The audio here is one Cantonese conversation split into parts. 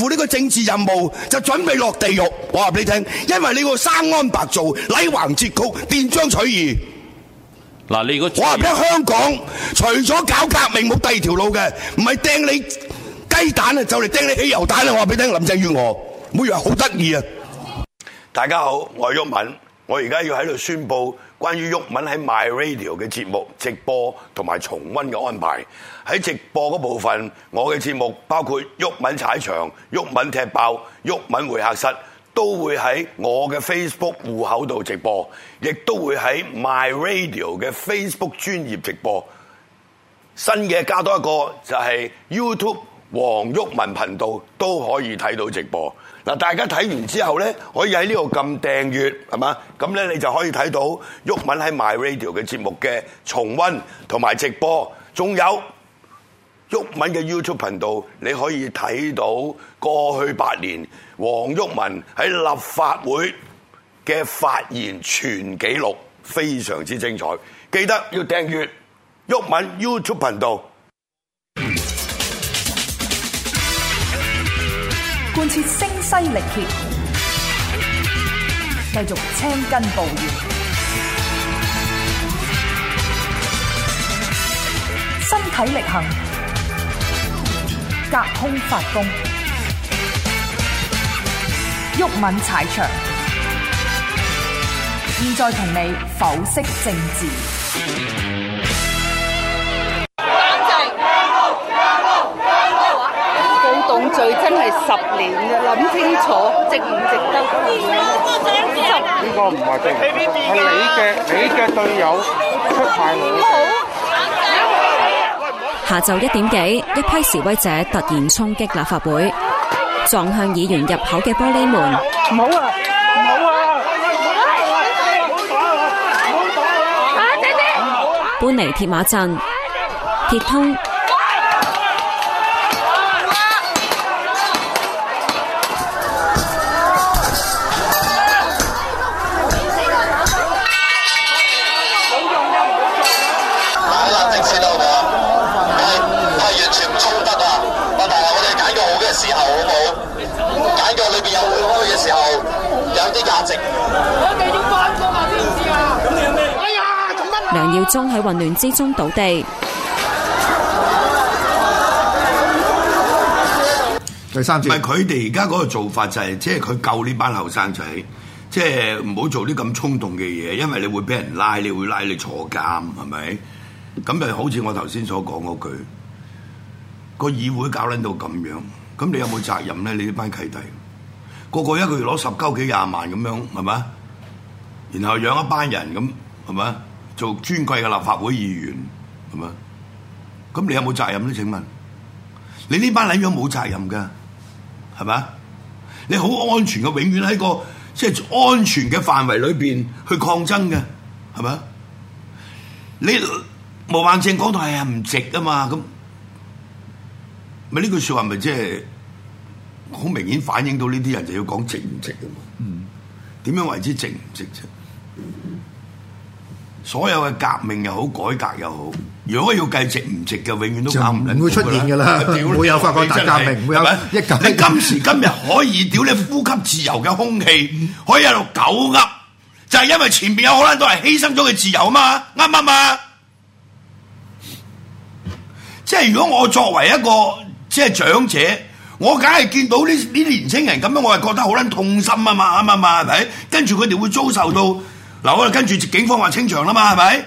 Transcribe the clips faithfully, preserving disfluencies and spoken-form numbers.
負呢個政治任務，就準備落地獄。我話俾你聽，因為你個生安白造、禮橫節曲、斷章取義。 嗱，你如果我話俾你聽，香港除咗搞革命冇第二條路嘅，唔係掟你雞蛋啊，就嚟掟你汽油彈啊！我話俾你聽，林鄭月娥每日好得意啊！大家好，我係毓民，我而家要喺度宣佈關於毓民喺 My Radio 嘅節目直播同埋重溫嘅安排。喺直播嗰部分，我嘅節目包括毓民踩場、毓民踢爆、毓民會客室，都會喺我嘅 Facebook 戶口度直播，亦都會喺 My Radio 嘅 Facebook 專頁直播。新嘅加多一個就係 YouTube 黃毓民頻道都可以睇到直播。嗱，大家睇完之後咧，可以喺呢度撳訂閱，係嘛？咁咧你就可以睇到毓民喺 My Radio 嘅節目嘅重溫同埋直播，仲有毓民嘅 YouTube 頻道，你可以睇到過去八年黃毓民喺立法會嘅發言全紀錄，非常之精彩。記得要訂閱毓民 YouTube 頻道。 貫徹聲嘶力竭，繼續青筋暴現，身體力行，隔空發功，毓民踩場。現在同你剖析政治。 動罪真係十年嘅，諗清楚值唔值得？ 呢個唔係值，係你嘅你嘅隊友出賣我。 下晝一點幾，一批示威者突然衝擊立法會，撞向議員入口嘅玻璃門。 唔好啊！唔好啊！ 搬離鐵馬陣、鐵通。梁耀忠喺混亂之中倒地。 第三節， 唔係佢哋而家嗰個做法就係、是，即係佢救呢班後生仔，即係唔好做啲咁衝動嘅嘢，因為你會俾人拉，你會拉你坐監，係咪？咁就好似我頭先所講嗰句，個議會搞撚到咁樣，咁你有冇責任咧？你呢班契弟，個個一個月攞十鳩幾廿萬咁樣，係咪？然後養一班人咁，係咪？做尊貴嘅立法會議員，係咪？咁你有冇責任咧？請問，你呢班撚樣冇責任㗎，係咪？你好安全嘅，永遠喺個即係安全嘅範圍裏邊去抗爭嘅，係咪？你毛孟靜講到係啊唔值啊嘛，咁咪呢句説話咪即係好明顯反映到呢啲人就要講值唔值啊嘛？嗯，點樣為之值唔值啫？所有嘅革命又好，改革又好，如果要計值唔值嘅，永遠都搞唔撚， 唔會出現㗎啦，唔會有法國大革命，唔會有一九。 你今時今日可以屌你呼吸自由嘅空氣，可以喺度狗噏，就係因為前面有好多人都係犧牲咗佢自由啊嘛，啱唔啱啊？即係如果我作為一個即係長者，我梗係見到呢呢啲年青人咁樣，我係覺得好撚痛心啊嘛，啱唔啱啊？係咪？跟住佢哋會遭受到。嗱，我哋跟住警方話清場啦嘛，係咪？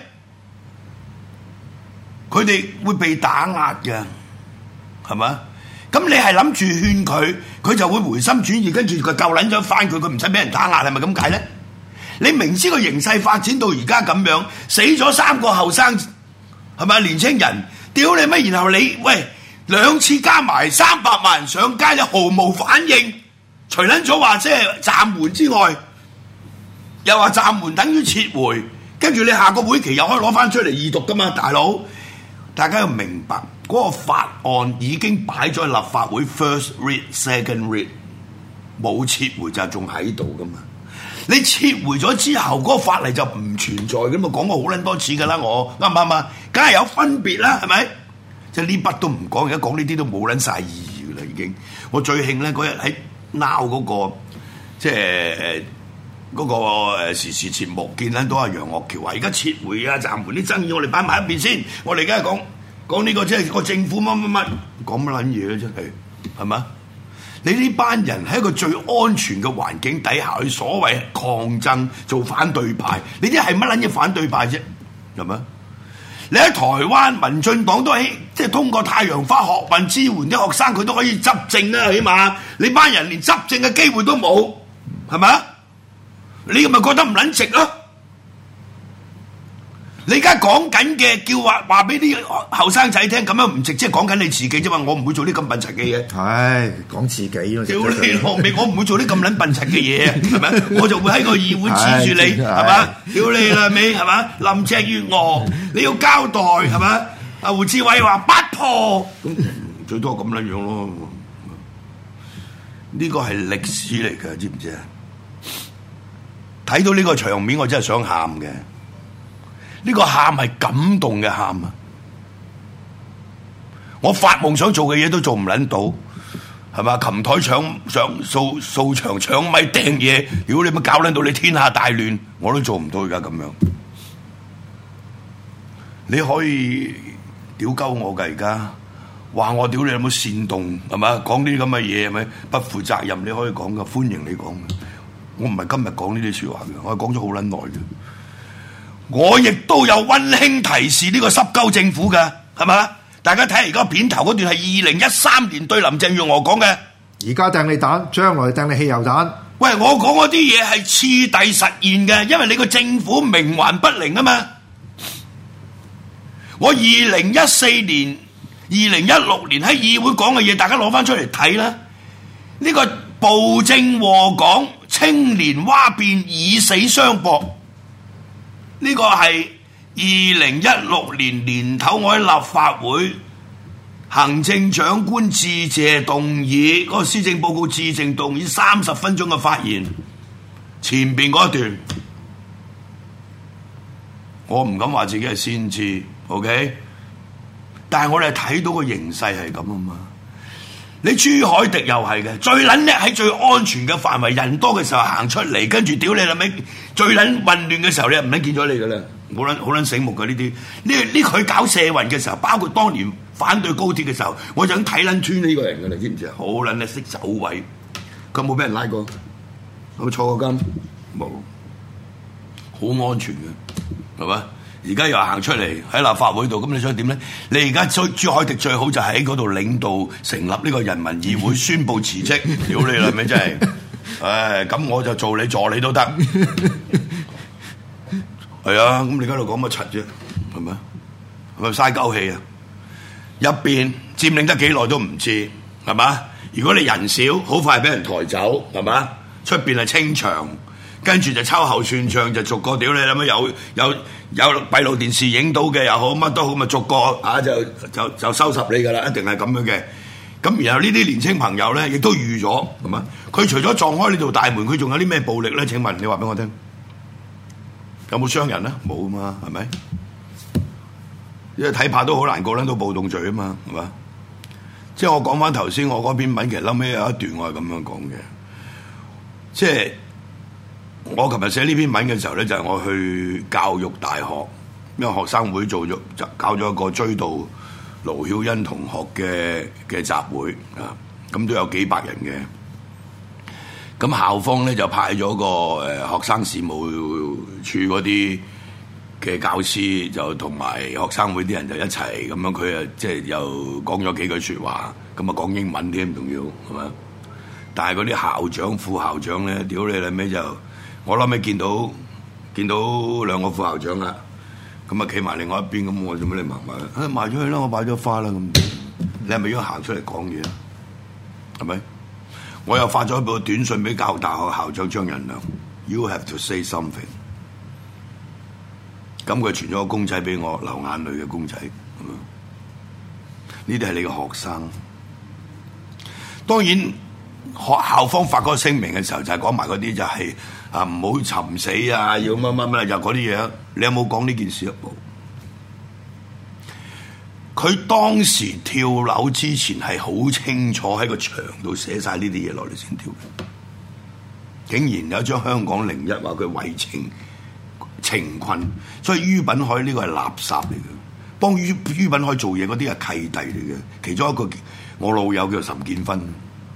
佢哋會被打壓嘅，係咪？咁你係諗住勸佢，佢就會回心轉意，跟住佢夠撚咗翻佢，佢唔使俾人打壓，係咪咁解咧？你明知個形勢發展到而家咁樣，死咗三個後生，係咪年青人？屌你乜？然後你喂兩次加埋三百萬人上街，你毫無反應，除撚咗話即係暫緩之外。又話暫緩等於撤回，跟住你下個會期又可以攞翻出嚟二讀噶嘛，大佬！大家要明白嗰、那個法案已經擺咗喺立法會 first read、second read， 冇撤回就仲喺度噶嘛。你撤回咗之後，嗰、那個法例就唔存在噶嘛，講過好撚多次噶啦，我啱唔啱啊？梗係有分別啦，係咪？即係呢筆都唔講，而家講呢啲都冇撚晒意義。 㗎啦，已經。我最興咧嗰日喺 Now 嗰個即係誒嗰個誒時事節目，見撚到阿楊岳橋話：而家撤回啊、暫緩啲爭議，我哋擺埋一邊先。我哋而家講講呢個即係個政府乜乜乜，講乜撚嘢咧？真係係嘛？你呢班人喺一個最安全嘅環境底下去所謂抗爭做反對派，你啲係乜撚嘢反對派啫？係咪？你喺台灣民進黨都係即係通過太陽花學運支援啲學生，佢都可以執政啦，起碼你班人連執政嘅機會都冇，係咪啊？你咪覺得唔撚值咯？你而家講緊嘅叫話話俾啲後生仔聽，咁樣唔值，即係講緊你自己啫嘛。我唔會做啲咁笨柒嘅嘢。 係講自己咯。 屌你老味，我唔會做啲咁撚笨柒嘅嘢，係咪？我就會喺個議會指住你，係嘛？屌你啦尾，係嘛？林鄭月娥，你要交代，係嘛？阿胡志偉話不破，咁最多咁撚樣咯。呢個係歷史嚟㗎，知唔知啊？睇到呢個場面，我真係想喊嘅。呢個喊係感動嘅喊啊！我發夢想做嘅嘢都做唔撚到，係嘛？琴台搶搶掃掃場搶咪掟嘢，如果你乜搞撚到你天下大亂，我都做唔到而家咁樣。你可以屌鳩我㗎而家，話我屌你有冇煽動係嘛？講啲咁嘅嘢係咪不負責任？你可以講㗎，歡迎你講嘅。我唔係今日講呢啲説話嘅，我係講咗好撚耐嘅。我亦都有溫馨提示呢個濕鳩政府嘅，係嘛？大家睇下而家片頭嗰段係二零一三年對林鄭月娥講嘅。 而家掟你彈，將來掟你汽油彈。 喂，我講嗰啲嘢係次第實現嘅，因為你個政府冥頑不靈啊嘛。我二零一四年、二零一六年喺議會講嘅嘢，大家攞翻出嚟睇啦。呢個暴政禍港，青年蛙變，以死相搏。呢個係二零一六年年頭，我喺立法會行政長官致謝動議嗰、那個施政報告致謝動議三十分鐘嘅發言，前邊嗰一段，我唔敢話自己係先知 ，OK？ 但係我哋睇到個形勢係咁啊嘛。你朱凱廸又係嘅，最撚叻喺最安全嘅範圍，人多嘅時候行出嚟，跟住屌你啦尾，最撚混亂嘅時候你唔撚見咗你噶啦，好撚好撚醒目嘅呢啲，呢呢佢搞社運嘅時候，包括當年反對高鐵嘅時候，我就想睇撚穿呢個人噶啦，知唔知啊？好撚叻識走位，佢冇俾人拉過，有冇坐過監？冇，好安全嘅，係嘛？而家又行出嚟喺立法會度，咁你想點咧？你而家朱朱凱廸最好就喺嗰度領導成立呢個人民議會，宣佈辭職，屌你啦咪真係！唉，咁我就做你助理都得。係啊，咁你而家度講乜柒啫？係咪？係咪嘥鳩氣啊？入邊佔領得幾耐都唔知，係嘛？如果你人少，好快俾人抬走，係嘛？出邊係清場。跟住就秋後算賬，就逐個屌你諗乜有有有閉路電視影到嘅又好，乜都好，咪逐個啊就就就收拾你噶啦，一定係咁樣嘅。咁然後呢啲年青朋友咧，亦都預咗，係嘛？佢除咗撞開呢道大門，佢仲有啲咩暴力咧？請問你話俾我聽，有冇傷人咧？冇啊嘛，係咪？因為睇怕都好難過，撚到暴動罪啊嘛，係嘛？即係我講翻頭先，我嗰篇文其實後尾有一段我係咁樣講嘅，即係。我琴日寫呢篇文嘅時候咧，就係、是、我去教育大學，因為學生會做咗就搞咗一個追悼盧曉欣同學嘅嘅集會啊，咁都有幾百人嘅。咁校方咧就派咗個誒、呃、學生事務處嗰啲嘅教師，就同埋學生會啲人就一齊咁樣，佢啊即係又講咗幾句説話，咁啊講英文添，仲要係嘛？但係嗰啲校長、副校長咧，屌你啦尾就〜我諗起見到見到兩個副校長啦，咁啊企埋另外一邊，咁我做咩你埋埋？啊埋咗去啦，我擺咗花啦咁。你係咪要行出嚟講嘢啊？係咪？我又發咗一部短信俾教育大學校長張仁良 ，You have to say something。咁佢傳咗個公仔俾我，流眼淚嘅公仔。呢啲係你嘅學生。當然，學校方發嗰個聲明嘅時候，就係講埋嗰啲就係、是。啊！唔好尋死啊！要乜乜乜就嗰啲嘢，你有冇講呢件事啊？ 佢當時跳樓之前係好清楚喺個牆度寫晒呢啲嘢落嚟先跳嘅，竟然有一張香港零一話佢為情情困，所以于品海呢個係垃圾嚟嘅，幫于于品海做嘢嗰啲係契弟嚟嘅，其中一個我老友叫岑建勳，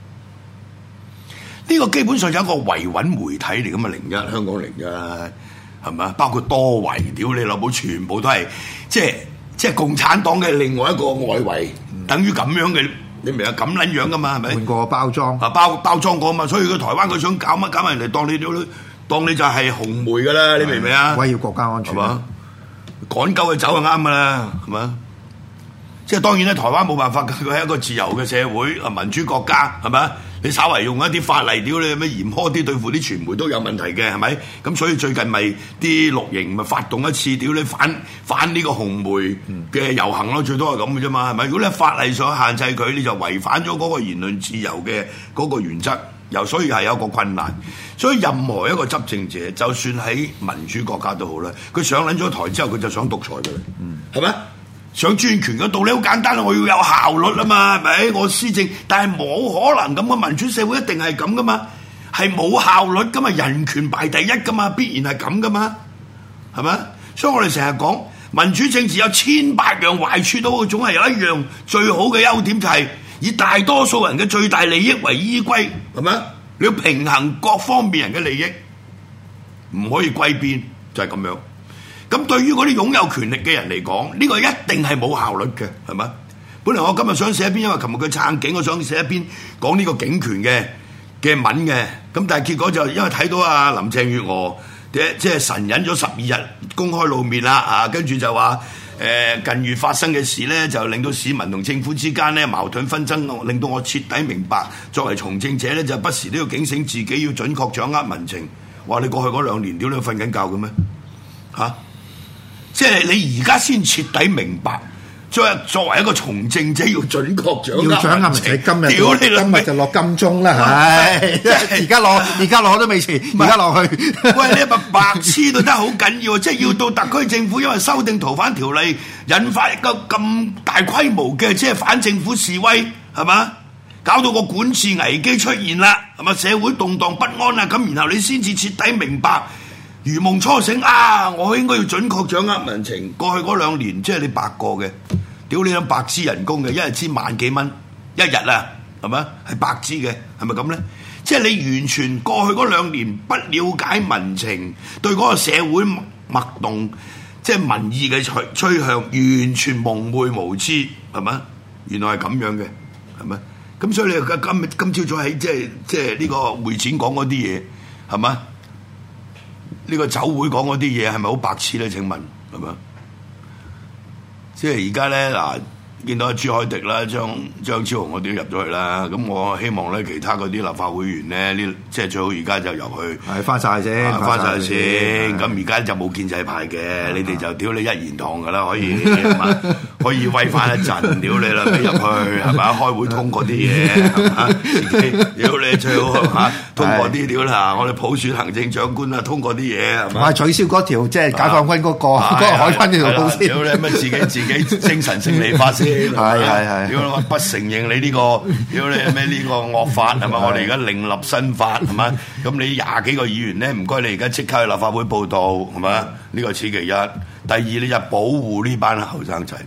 呢、這個基本上有一個維穩媒體嚟㗎嘛，零一香港零一係咪？包括多維，屌你老母，全部都係即係。即係共產黨嘅另外一個外圍，嗯、等於咁樣嘅，你明啊？咁撚樣噶嘛，係咪？換個包裝啊，包包裝過嘛，所以佢台灣佢想搞乜搞乜，人哋當你當你就係紅媒噶啦，你明唔明啊？ 威脅國家安全，係嘛？ 趕鳩佢走就啱噶啦，係嘛？即係當然咧，台灣冇辦法，佢係一個自由嘅社會，啊民主國家，係咪？你稍為用一啲法例，屌你咩嚴苛啲對付啲傳媒都有問題嘅，係咪？咁所以最近咪啲綠營咪發動一次，屌你反反呢個紅媒嘅遊行咯，最多係咁嘅啫嘛，係咪？如果你喺法例上限制佢，你就違反咗嗰個言論自由嘅嗰個原則，又所以係有一個困難。所以任何一個執政者，就算喺民主國家都好啦，佢上撚咗台之後，佢就想獨裁嘅啦，係咪？想專權嗰道理好簡單啦，我要有效率啊嘛，係咪？我施政，但係冇可能咁嘅民主社會一定係咁噶嘛，係冇效率噶嘛，人權排第一噶嘛，必然係咁噶嘛，係咪？所以我哋成日講民主政治有千百樣壞處都好，總係有一樣最好嘅優點就係以大多數人嘅最大利益為依歸，係咪？你要平衡各方面人嘅利益，唔可以歸邊，就係咁樣。咁對於嗰啲擁有權力嘅人嚟講，呢個一定係冇效率嘅，係咪？本來我今日想寫一篇，因為琴日佢撐警，我想寫一篇講呢個警權嘅嘅文嘅，咁但係結果就因為睇到阿林鄭月娥即係神隱咗十二日公開露面啦，啊，跟住就話誒近月發生嘅事咧，就令到市民同政府之間咧矛盾紛爭，令到我徹底明白，作為從政者咧就不時都要警醒自己，要準確掌握民情。話你過去嗰兩年屌你瞓緊覺嘅咩？嚇、啊！即係你而家先徹底明白，作作為一個從政者要準確掌握民情。要掌握民情，今日屌你今日就落金鐘啦，係！而家攞而家攞都未遲，而家落去。喂，你咪白痴到得好緊要，即係要到特區政府因為修訂逃犯條例，引發一個咁大規模嘅即係反政府示威，係嘛？搞到個管治危機出現啦，係嘛？社會動盪不安啦，咁然後你先至徹底明白。如夢初醒啊！我應該要準確掌握民情。過去嗰兩年，即係你白過嘅，屌你咁白支人工嘅，一日支萬幾蚊一日啊，係咪？係白支嘅，係咪咁咧？即係你完全過去嗰兩年不了解民情，對嗰個社會脈動，即係民意嘅趨趨向，完全蒙昧無知，係咪？原來係咁樣嘅，係咪？咁所以你今今朝早喺即係即係呢個會展講嗰啲嘢，係咪？呢個酒會講嗰啲嘢係咪好白痴咧？請問係咪？即係而家咧嗱，見到朱凱廸啦、張張超雄嗰啲入咗去啦，咁我希望咧其他嗰啲立法會員咧，呢即係最好而家就入去，係翻晒先，翻晒先。咁而家就冇建制派嘅，你哋就屌你一言堂噶啦，可以可以威翻一陣，屌你啦，俾入去係咪？開會通過啲嘢係嘛？自己屌你最好係嘛？通過啲屌啦，我哋普選行政長官啊，通過啲嘢係嘛？取消嗰條即係解放軍嗰個嗰個海軍呢條路線，屌你乜自己自己精神勝利法先，係係係，屌我不承認你呢個，屌你咩呢個惡法係嘛？我哋而家另立新法係嘛？咁你廿幾個議員咧，唔該你而家即刻去立法會報道係嘛？呢個此其一。第二你就保護呢班後生仔，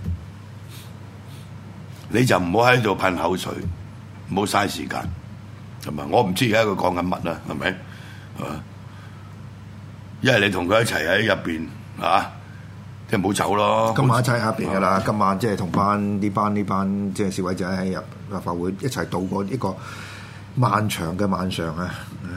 你就唔好喺度噴口水，唔好嘥時間。係咪？我唔知而家佢講緊乜啦，係咪？係嘛？一係你同佢一齊喺入邊啊，即係唔好走咯。今晚一齊喺入邊噶啦，嗯、今晚即係同班呢班呢班即係示威者喺入立法會一齊度過一個漫長嘅晚上啊！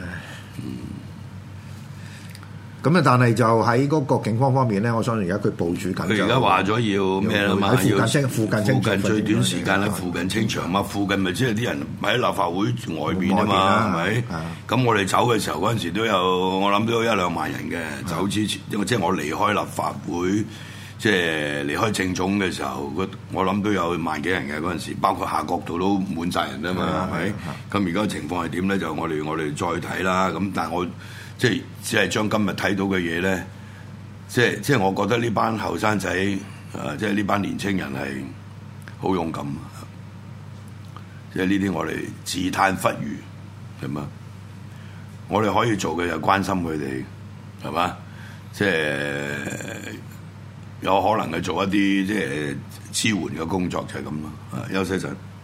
咁啊！但係就喺嗰個警方方面咧，我相信而家佢部署緊。佢而家話咗要咩啦嘛？喺附近清附近清附近最短時間喺附近清場嘛？附近咪即係啲人喺立法會外邊啊嘛？係咪？咁我哋走嘅時候嗰陣時都有，我諗都有一兩萬人嘅走之前，因為即係我離開立法會，即係離開政總嘅時候，我諗都有萬幾人嘅嗰陣時，包括下角度都滿晒人啊嘛？係咪？咁而家情況係點咧？就我哋我哋再睇啦。咁但係我。即係只係將今日睇到嘅嘢咧，即係即係我覺得呢班後生仔啊，即係呢班年青人係好勇敢。即係呢啲我哋自嘆不如，係嘛？我哋可以做嘅就關心佢哋，係嘛？即係有可能去做一啲即係支援嘅工作，就係咁咯。啊，休息陣。